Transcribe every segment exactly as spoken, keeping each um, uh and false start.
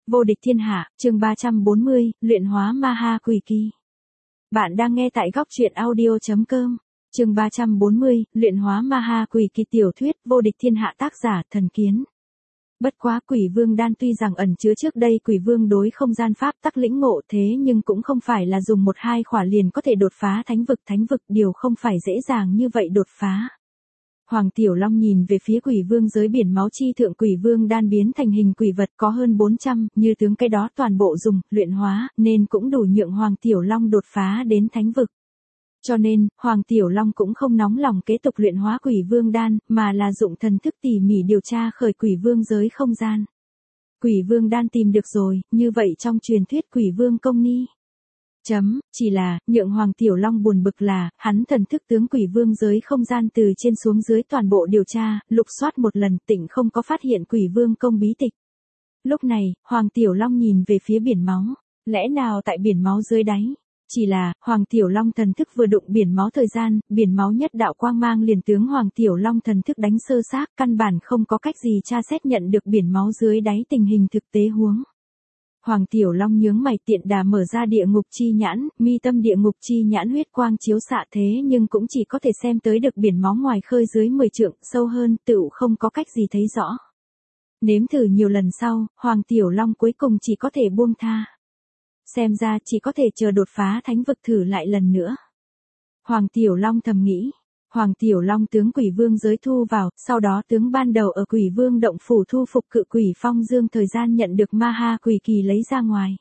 Vô địch thiên hạ, chương ba trăm bốn mươi, luyện hóa ma ha quỷ kỳ. Bạn đang nghe tại góc truyện audio.com. Chương ba trăm bốn mươi, luyện hóa ma ha quỷ kỳ, tiểu thuyết Vô địch thiên hạ, tác giả Thần Kiến. Bất quá quỷ vương đan tuy rằng ẩn chứa trước đây quỷ vương đối không gian pháp tắc lĩnh ngộ, thế nhưng cũng không phải là dùng một hai khỏa liền có thể đột phá thánh vực, thánh vực điều không phải dễ dàng như vậy đột phá. Hoàng Tiểu Long nhìn về phía quỷ vương giới biển máu chi thượng, quỷ vương đan biến thành hình quỷ vật có hơn bốn trăm, như tướng cái đó toàn bộ dùng, luyện hóa, nên cũng đủ nhượng Hoàng Tiểu Long đột phá đến thánh vực. Cho nên, Hoàng Tiểu Long cũng không nóng lòng kế tục luyện hóa quỷ vương đan, mà là dụng thần thức tỉ mỉ điều tra khởi quỷ vương giới không gian. Quỷ vương đan tìm được rồi, như vậy trong truyền thuyết quỷ vương công ni. Chấm, chỉ là, nhượng Hoàng Tiểu Long buồn bực là, hắn thần thức tướng quỷ vương giới không gian từ trên xuống dưới toàn bộ điều tra, lục soát một lần, tỉnh không có phát hiện quỷ vương công bí tịch. Lúc này, Hoàng Tiểu Long nhìn về phía biển máu, lẽ nào tại biển máu dưới đáy? Chỉ là, Hoàng Tiểu Long thần thức vừa đụng biển máu thời gian, biển máu nhất đạo quang mang liền tướng Hoàng Tiểu Long thần thức đánh sơ xác, căn bản không có cách gì tra xét nhận được biển máu dưới đáy tình hình thực tế huống. Hoàng Tiểu Long nhướng mày, tiện đà mở ra địa ngục chi nhãn, mi tâm địa ngục chi nhãn huyết quang chiếu xạ, thế nhưng cũng chỉ có thể xem tới được biển máu ngoài khơi dưới mười trượng, sâu hơn tựu không có cách gì thấy rõ. Nếm thử nhiều lần sau, Hoàng Tiểu Long cuối cùng chỉ có thể buông tha. Xem ra chỉ có thể chờ đột phá thánh vực thử lại lần nữa. Hoàng Tiểu Long thầm nghĩ. Hoàng Tiểu Long tướng quỷ vương giới thu vào, sau đó tướng ban đầu ở quỷ vương động phủ thu phục cự quỷ phong dương thời gian nhận được ma ha quỷ kỳ lấy ra ngoài.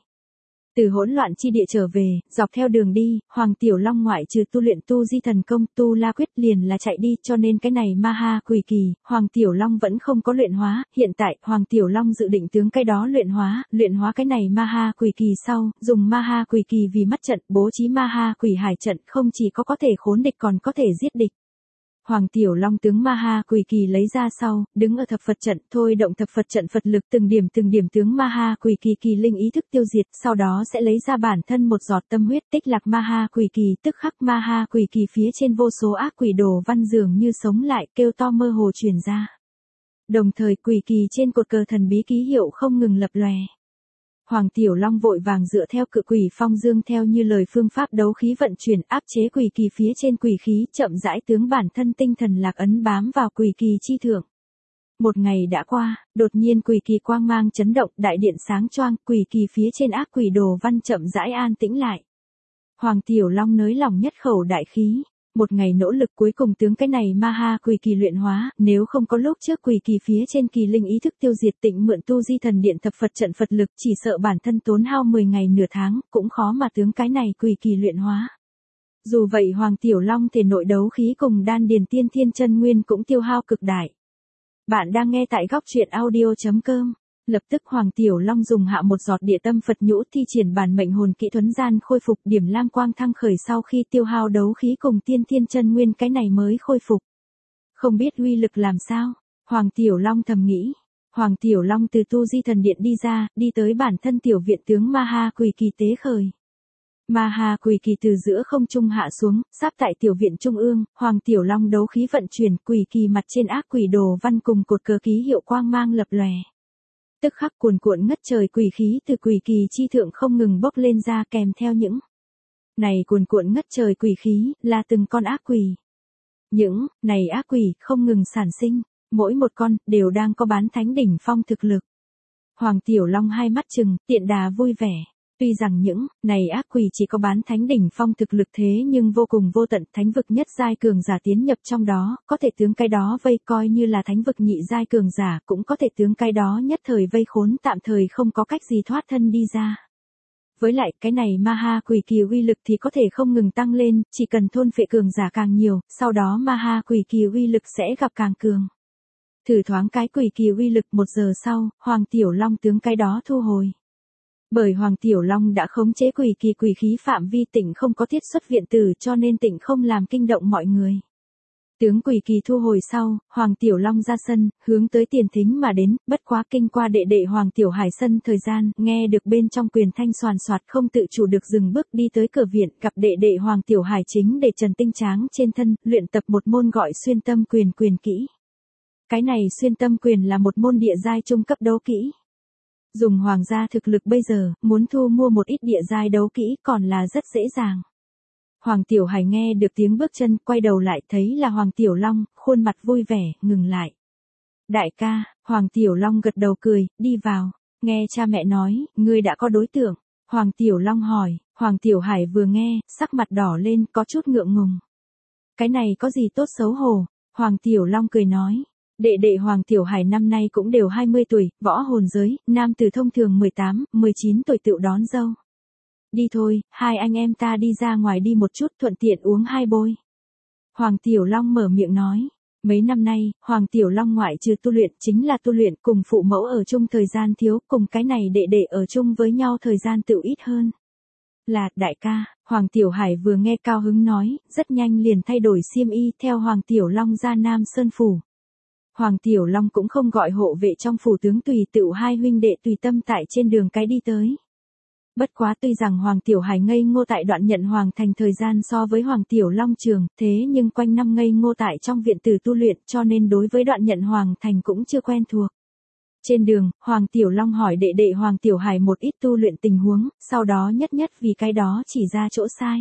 Từ hỗn loạn chi địa trở về, dọc theo đường đi, Hoàng Tiểu Long ngoại trừ tu luyện tu di thần công, tu la quyết liền là chạy đi, cho nên cái này ma ha quỷ kỳ, Hoàng Tiểu Long vẫn không có luyện hóa. Hiện tại, Hoàng Tiểu Long dự định tướng cái đó luyện hóa, luyện hóa cái này ma ha quỷ kỳ sau, dùng ma ha quỷ kỳ vì mắt trận, bố trí ma ha quỷ hải trận, không chỉ có có thể khốn địch còn có thể giết địch. Hoàng Tiểu Long tướng ma ha quỷ kỳ lấy ra sau, đứng ở thập Phật trận, thôi động thập Phật trận Phật lực từng điểm từng điểm tướng ma ha quỷ kỳ kỳ linh ý thức tiêu diệt, sau đó sẽ lấy ra bản thân một giọt tâm huyết tích lạc ma ha quỷ kỳ, tức khắc ma ha quỷ kỳ phía trên vô số ác quỷ đồ văn dường như sống lại, kêu to mơ hồ truyền ra. Đồng thời quỷ kỳ trên cột cờ thần bí ký hiệu không ngừng lập lòe. Hoàng Tiểu Long vội vàng dựa theo cự quỷ phong dương theo như lời phương pháp đấu khí vận chuyển, áp chế quỷ kỳ phía trên quỷ khí, chậm rãi tướng bản thân tinh thần lạc ấn bám vào quỷ kỳ chi thượng. Một ngày đã qua, đột nhiên quỷ kỳ quang mang chấn động, đại điện sáng choang, quỷ kỳ phía trên ác quỷ đồ văn chậm rãi an tĩnh lại. Hoàng Tiểu Long nới lòng nhất khẩu đại khí. Một ngày nỗ lực cuối cùng tướng cái này ma ha quỷ kỳ luyện hóa, nếu không có lúc trước quỷ kỳ phía trên kỳ linh ý thức tiêu diệt, tịnh mượn tu di thần điện thập Phật trận Phật lực, chỉ sợ bản thân tốn hao mười ngày nửa tháng, cũng khó mà tướng cái này quỷ kỳ luyện hóa. Dù vậy Hoàng Tiểu Long thể nội đấu khí cùng đan điền tiên thiên chân nguyên cũng tiêu hao cực đại. Bạn đang nghe tại góc truyện audio.com. Lập tức Hoàng Tiểu Long dùng hạ một giọt địa tâm Phật nhũ, thi triển bản mệnh hồn kỹ thuấn gian khôi phục, điểm lam quang thăng khởi, sau khi tiêu hao đấu khí cùng tiên thiên chân nguyên cái này mới khôi phục. Không biết uy lực làm sao, Hoàng Tiểu Long thầm nghĩ. Hoàng Tiểu Long từ tu di thần điện đi ra, đi tới bản thân tiểu viện tướng ma ha quỷ kỳ tế khởi. Ma ha quỷ kỳ từ giữa không trung hạ xuống, sắp tại tiểu viện trung ương, Hoàng Tiểu Long đấu khí vận chuyển, quỷ kỳ mặt trên ác quỷ đồ văn cùng cột cờ ký hiệu quang mang lập lòe. Tức khắc cuồn cuộn ngất trời quỷ khí từ quỷ kỳ chi thượng không ngừng bốc lên ra, kèm theo những này cuồn cuộn ngất trời quỷ khí là từng con ác quỷ. Những này ác quỷ không ngừng sản sinh, mỗi một con đều đang có bán thánh đỉnh phong thực lực. Hoàng Tiểu Long hai mắt trừng, tiện đà vui vẻ. Tuy rằng những này ác quỷ chỉ có bán thánh đỉnh phong thực lực, thế nhưng vô cùng vô tận, thánh vực nhất giai cường giả tiến nhập trong đó, có thể tướng cái đó vây coi như là thánh vực nhị giai cường giả, cũng có thể tướng cái đó nhất thời vây khốn, tạm thời không có cách gì thoát thân đi ra. Với lại cái này ma ha quỷ kỳ uy lực thì có thể không ngừng tăng lên, chỉ cần thôn phệ cường giả càng nhiều, sau đó ma ha quỷ kỳ uy lực sẽ gặp càng cường. Thử thoáng cái quỷ kỳ uy lực, một giờ sau, Hoàng Tiểu Long tướng cái đó thu hồi. Bởi Hoàng Tiểu Long đã khống chế quỷ kỳ quỷ khí phạm vi, tỉnh không có thiết xuất viện tử, cho nên tỉnh không làm kinh động mọi người. Tướng quỷ kỳ thu hồi sau, Hoàng Tiểu Long ra sân, hướng tới tiền thính mà đến, bất quá kinh qua đệ đệ Hoàng Tiểu Hải sân thời gian, nghe được bên trong quyền thanh soàn soạt, không tự chủ được dừng bước đi tới cửa viện, gặp đệ đệ Hoàng Tiểu Hải chính để Trần Tinh Tráng trên thân, luyện tập một môn gọi xuyên tâm quyền quyền kỹ. Cái này xuyên tâm quyền là một môn địa giai trung cấp đấu kỹ. Dùng hoàng gia thực lực bây giờ, muốn thu mua một ít địa giai đấu kỹ còn là rất dễ dàng. Hoàng Tiểu Hải nghe được tiếng bước chân, quay đầu lại thấy là Hoàng Tiểu Long, khuôn mặt vui vẻ, ngừng lại. Đại ca, Hoàng Tiểu Long gật đầu cười, đi vào. Nghe cha mẹ nói, ngươi đã có đối tượng. Hoàng Tiểu Long hỏi, Hoàng Tiểu Hải vừa nghe, sắc mặt đỏ lên, có chút ngượng ngùng. Cái này có gì tốt xấu hổ? Hoàng Tiểu Long cười nói. Đệ đệ Hoàng Tiểu Hải năm nay cũng đều hai mươi tuổi, võ hồn giới, nam tử thông thường mười tám, mười chín tuổi tự đón dâu. Đi thôi, hai anh em ta đi ra ngoài đi một chút thuận tiện uống hai bôi. Hoàng Tiểu Long mở miệng nói. Mấy năm nay, Hoàng Tiểu Long ngoại trừ tu luyện chính là tu luyện, cùng phụ mẫu ở chung thời gian thiếu, cùng cái này đệ đệ ở chung với nhau thời gian tự ít hơn. Là, đại ca, Hoàng Tiểu Hải vừa nghe cao hứng nói, rất nhanh liền thay đổi xiêm y theo Hoàng Tiểu Long ra Nam Sơn Phủ. Hoàng Tiểu Long cũng không gọi hộ vệ trong phủ tướng tùy tựu hai huynh đệ tùy tâm tại trên đường cái đi tới. Bất quá tuy rằng Hoàng Tiểu Hải ngây ngô tại Đoạn Nhận Hoàng thành thời gian so với Hoàng Tiểu Long trường, thế nhưng quanh năm ngây ngô tại trong viện tử tu luyện cho nên đối với Đoạn Nhận Hoàng thành cũng chưa quen thuộc. Trên đường, Hoàng Tiểu Long hỏi đệ đệ Hoàng Tiểu Hải một ít tu luyện tình huống, sau đó nhất nhất vì cái đó chỉ ra chỗ sai.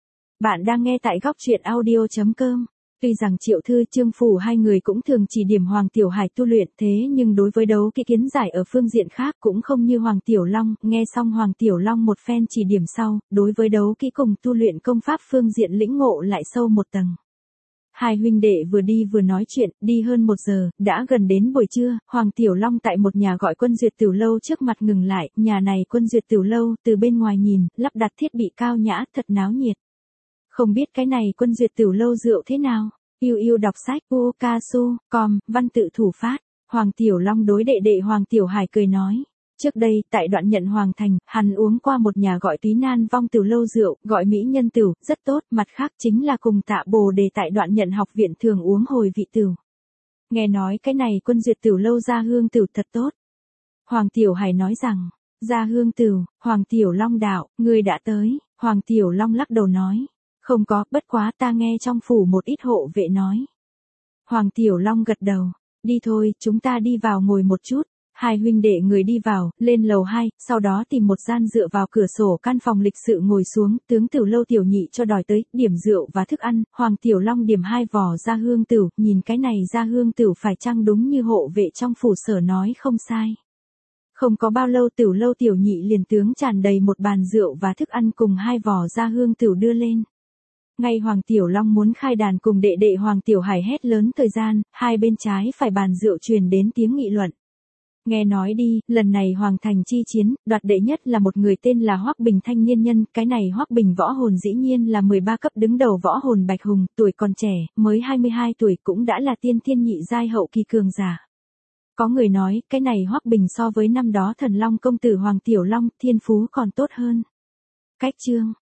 Bạn đang nghe tại góc truyện audio chấm com. Tuy rằng Triệu Thư Trương Phủ hai người cũng thường chỉ điểm Hoàng Tiểu Hải tu luyện thế nhưng đối với đấu kỹ kiến giải ở phương diện khác cũng không như Hoàng Tiểu Long, nghe xong Hoàng Tiểu Long một phen chỉ điểm sau, đối với đấu kỹ cùng tu luyện công pháp phương diện lĩnh ngộ lại sâu một tầng. Hai huynh đệ vừa đi vừa nói chuyện, đi hơn một giờ, đã gần đến buổi trưa, Hoàng Tiểu Long tại một nhà gọi Quân Duyệt Tửu Lâu trước mặt ngừng lại, nhà này Quân Duyệt Tửu Lâu, từ bên ngoài nhìn, lắp đặt thiết bị cao nhã, thật náo nhiệt. Không biết cái này Quân Duyệt Tửu Lâu rượu thế nào? Yêu yêu đọc sách ukasu, com, văn tự thủ phát. Hoàng Tiểu Long đối đệ đệ Hoàng Tiểu Hải cười nói. Trước đây, tại Đoạn Nhận Hoàng thành, hắn uống qua một nhà gọi Túy Nan Vong Tửu Lâu rượu, gọi Mỹ Nhân Tửu, rất tốt, mặt khác chính là cùng Tạ Bồ Đề tại Đoạn Nhận học viện thường uống hồi vị tửu. Nghe nói cái này Quân Duyệt Tửu Lâu ra hương tửu thật tốt. Hoàng Tiểu Hải nói rằng, ra hương tửu, Hoàng Tiểu Long đạo, người đã tới, Hoàng Tiểu Long lắc đầu nói. Không có, bất quá ta nghe trong phủ một ít hộ vệ nói. Hoàng Tiểu Long gật đầu, đi thôi, chúng ta đi vào ngồi một chút. Hai huynh đệ người đi vào, lên lầu hai, sau đó tìm một gian dựa vào cửa sổ căn phòng lịch sự ngồi xuống, tướng Tửu Lâu tiểu nhị cho đòi tới, điểm rượu và thức ăn, Hoàng Tiểu Long điểm hai vò ra hương tửu, nhìn cái này ra hương tửu phải chăng đúng như hộ vệ trong phủ sở nói không sai. Không có bao lâu Tửu Lâu tiểu nhị liền tướng tràn đầy một bàn rượu và thức ăn cùng hai vò ra hương tửu đưa lên. Ngay Hoàng Tiểu Long muốn khai đàn cùng đệ đệ Hoàng Tiểu Hải hét lớn thời gian, hai bên trái phải bàn rượu truyền đến tiếng nghị luận. Nghe nói đi, lần này Hoàng thành chi chiến, đoạt đệ nhất là một người tên là Hoắc Bình thanh niên nhân, cái này Hoắc Bình võ hồn dĩ nhiên là mười ba cấp đứng đầu võ hồn Bạch Hùng, tuổi còn trẻ, mới hai mươi hai tuổi cũng đã là tiên thiên nhị giai hậu kỳ cường giả. Có người nói, cái này Hoắc Bình so với năm đó Thần Long công tử Hoàng Tiểu Long, thiên phú còn tốt hơn. Cách chương